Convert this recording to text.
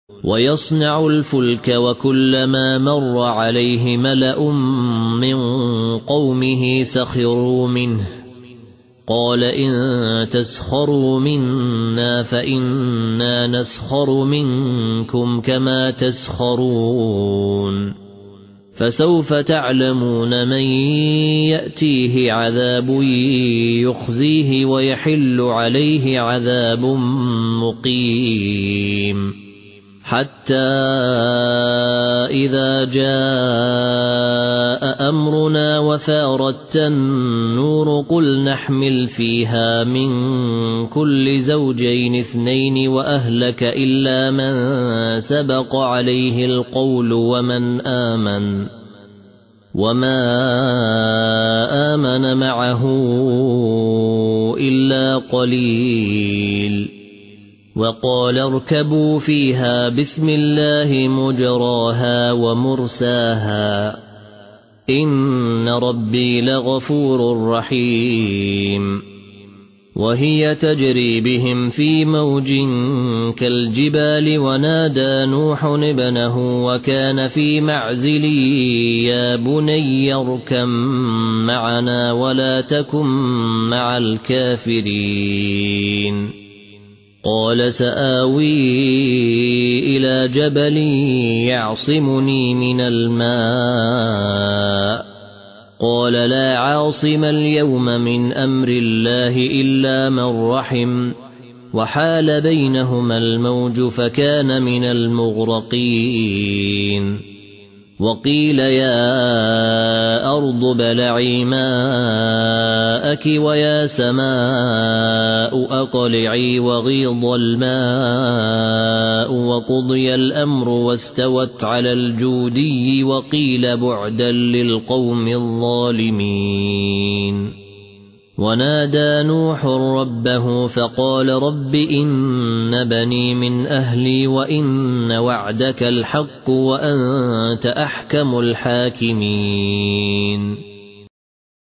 ويصنع الفلك وكلما مر عليه ملأ من قومه سخروا منه قال إن تسخروا منا فإنا نسخر منكم كما تسخرون فسوف تعلمون من يأتيه عذاب يخزيه ويحل عليه عذاب مقيم حتى إذا جاء أمرنا وفارت النور قل نحمل فيها من كل زوجين اثنين وأهلك إلا من سبق عليه القول وما آمن معه إلا قليل وقال اركبوا فيها بسم الله مجراها ومرساها إن ربي لغفور رحيم وهي تجري بهم في موج كالجبال ونادى نوح ابنه وكان في معزل يا بني اركب معنا ولا تكن مع الكافرين قال سآوي إلى جبل يعصمني من الماء قال لا عاصم اليوم من أمر الله إلا من رحم وحال بينهما الموج فكان من المغرقين وقيل يا أرض ابلعي ماءك ويا سماء أقلعي وغيض الماء وقضي الأمر واستوت على الجودي وقيل بعدا للقوم الظالمين ونادى نوح ربه فقال رب إن بني من أهلي وإن وعدك الحق وأنت أحكم الحاكمين